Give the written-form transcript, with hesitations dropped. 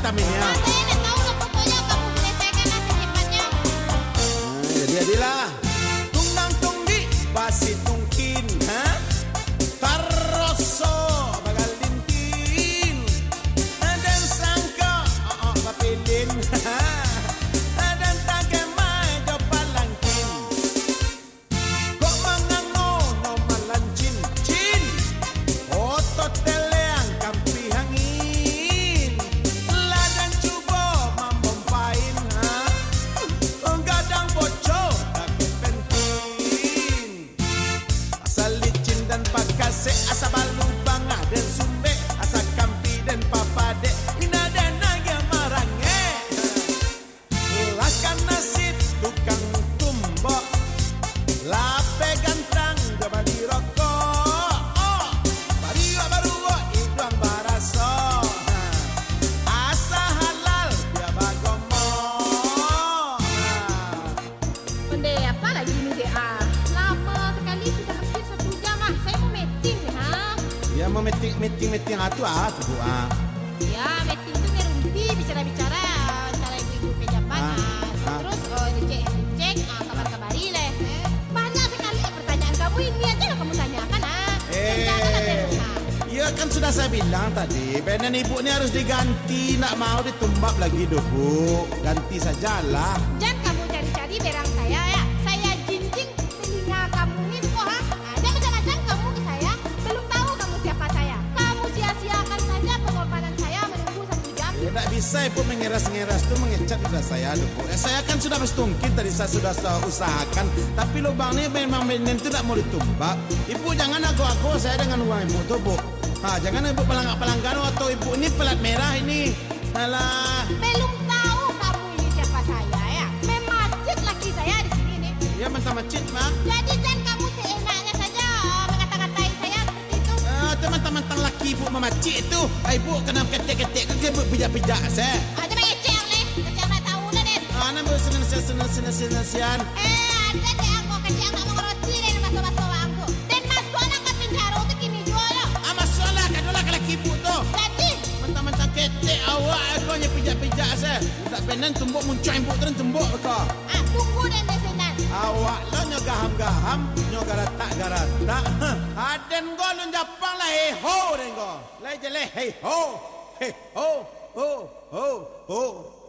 vitaminnya. Saya udah tahu lah, pokoknya kamu selesaikan lah secepatnya. Jadilah. Tunggang tunggi basi tungkin, ha? Taroso bagal lintin. Dan sangka papilin, ha? Dan tagemay do palangkin. Kok mangangono malancin cin. Otot teleang kampi hangin. Ladan cubo mambompain, ha? Gadang bocor dake pentin. Asal licin dan pakase, asa balubang dan sumbe, asa kampi dan papade, ina dan naga marange. Lakan nasid tukang tumbok, lape gantang gabadi rokok. Bariwa baruwa idang baraso, asa halal dia bagomo. Bende apa lagi ini deh? Lama sekali sudah hampir 1 jam ah. Saya mau meeting nih, ha? Ya mau meeting atu tu Ya, meeting itu ngerumpi, bicara-bicara antara ibu-ibu pejabat. Terus dicek, kabar-kabari leh. Banyak sekali pertanyaan kamu, ini aja lah kamu tanyakan, ha? Janganlah terus, ha? Ya kan sudah saya bilang tadi, benen ibu ni harus diganti, nak mau ditumbak lagi doh bu. Ganti sajalah. Jangan kamu cari-cari berang saya ya. Saya jinjing telinga kamu nih kok, ha? Ada macam-macam kamu ke saya. Belum tahu kamu siapa saya. Kamu sia-siakan saja pengorbanan saya menunggu 1 jam. Ya tak bisa ibu mengeras-ngeras tu mengecat sudah saya doh bu. Saya kan sudah mestungkin tadi saya sudah usahakan, tapi lubang ni memang benen tu tak mau ditumbak. Ibu jangan aku saya dengan uang ibu tu bu. Jangan ibu pelanggan atau ibu ni pelat merah ini. Alah. Belum tahu kamu ini siapa saya ya. Memacit laki saya di sini nih. Ya mentah macit mak. Jadi jangan kamu seenaknya saja mengata-ngatain saya seperti itu. Teman-teman laki ibu memacik tu. Ibu kena ketek-ketek ke ibu pijak-pijak saya. Ada banyak cek leh. Kecil nak tahu lah nih. Nama senasian. Ada deh aku kecil tak mau roti deh masuk-masuk aku. Dan masuk anak ke penjara untuk kini jual. Masalah kadolah ke laki ibu tu. Jadi Mentang-mentang ketek awak kau nya pijak-pijak saya. Tak penan tumbuk muncul ibu terus tumbuk kau. tunggu dan desenan. Awak lo nyo gaham-gaham, nyo garata. Aden go lo japang lah hey ho den go. Lai je le hey ho. Hey ho.